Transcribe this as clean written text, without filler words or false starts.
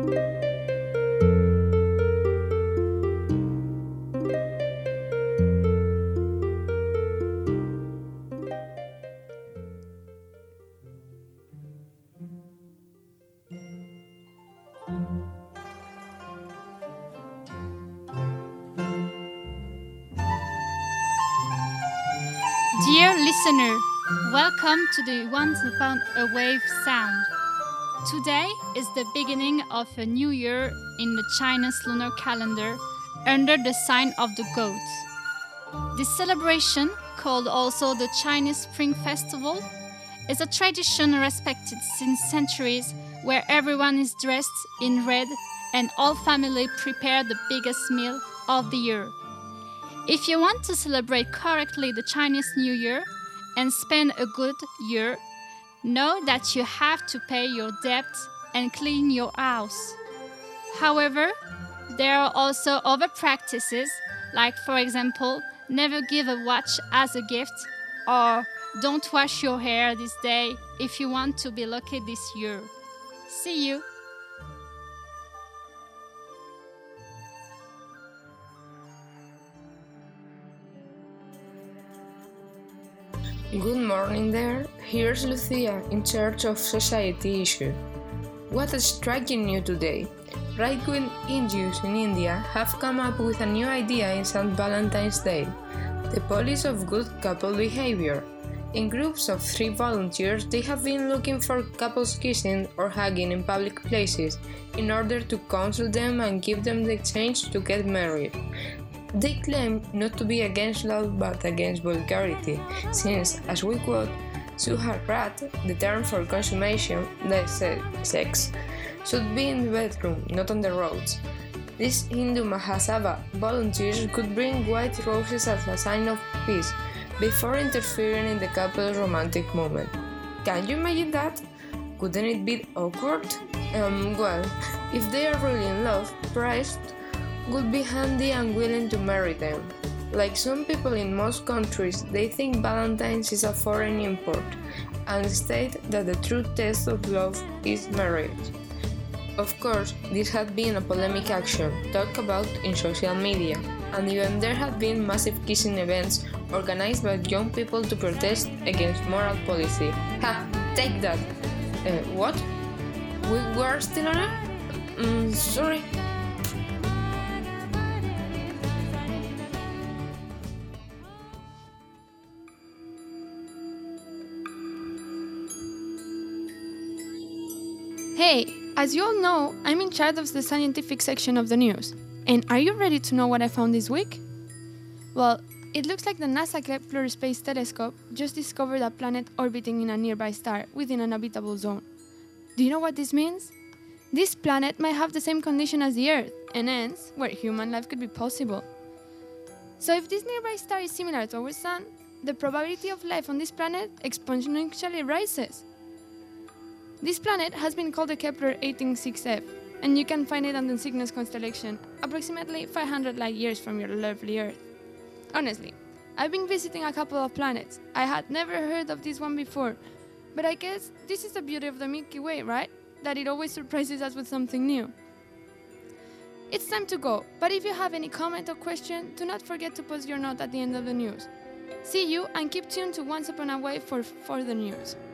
Dear listener, welcome to the Once Upon a Wave sound. Today is the beginning of a new year in the Chinese lunar calendar under the sign of the goat. This celebration, called also the Chinese Spring Festival, is a tradition respected since centuries where everyone is dressed in red and all family prepare the biggest meal of the year. If you want to celebrate correctly the Chinese New Year and spend a good year, know that you have to pay your debt and clean your house. However, there are also other practices, like for example, never give a watch as a gift or don't wash your hair this day if you want to be lucky this year. See you! Good morning there, here's Lucia in charge of society issue. What is striking you today? Right-wing NGOs in India have come up with a new idea in St. Valentine's Day, the police of good couple behavior. In groups of 3 volunteers, they have been looking for couples kissing or hugging in public places in order to counsel them and give them the chance to get married. They claim not to be against love but against vulgarity, since, as we quote, Suharat, the term for consummation, that sex, should be in the bedroom, not on the roads. These Hindu Mahasabha volunteers could bring white roses as a sign of peace before interfering in the couple's romantic moment. Can you imagine that? Couldn't it be awkward? Well, if they are really in love, Christ would be handy and willing to marry them. Like some people in most countries, they think Valentine's is a foreign import and state that the true test of love is marriage. Of course, this had been a polemic action talked about in social media, and even there had been massive kissing events organized by young people to protest against moral policy. Ha! Take that! What? We were still on it? Sorry. Hey, as you all know, I'm in charge of the scientific section of the news. And are you ready to know what I found this week? Well, it looks like the NASA Kepler Space Telescope just discovered a planet orbiting in a nearby star within an habitable zone. Do you know what this means? This planet might have the same condition as the Earth, and hence, where human life could be possible. So if this nearby star is similar to our Sun, the probability of life on this planet exponentially rises. This planet has been called the Kepler 186f, and you can find it on the Cygnus constellation, approximately 500 light years from your lovely Earth. Honestly, I've been visiting a couple of planets. I had never heard of this one before, but I guess this is the beauty of the Milky Way, right? That it always surprises us with something new. It's time to go, but if you have any comment or question, do not forget to post your note at the end of the news. See you and keep tuned to Once Upon a Wave for further news.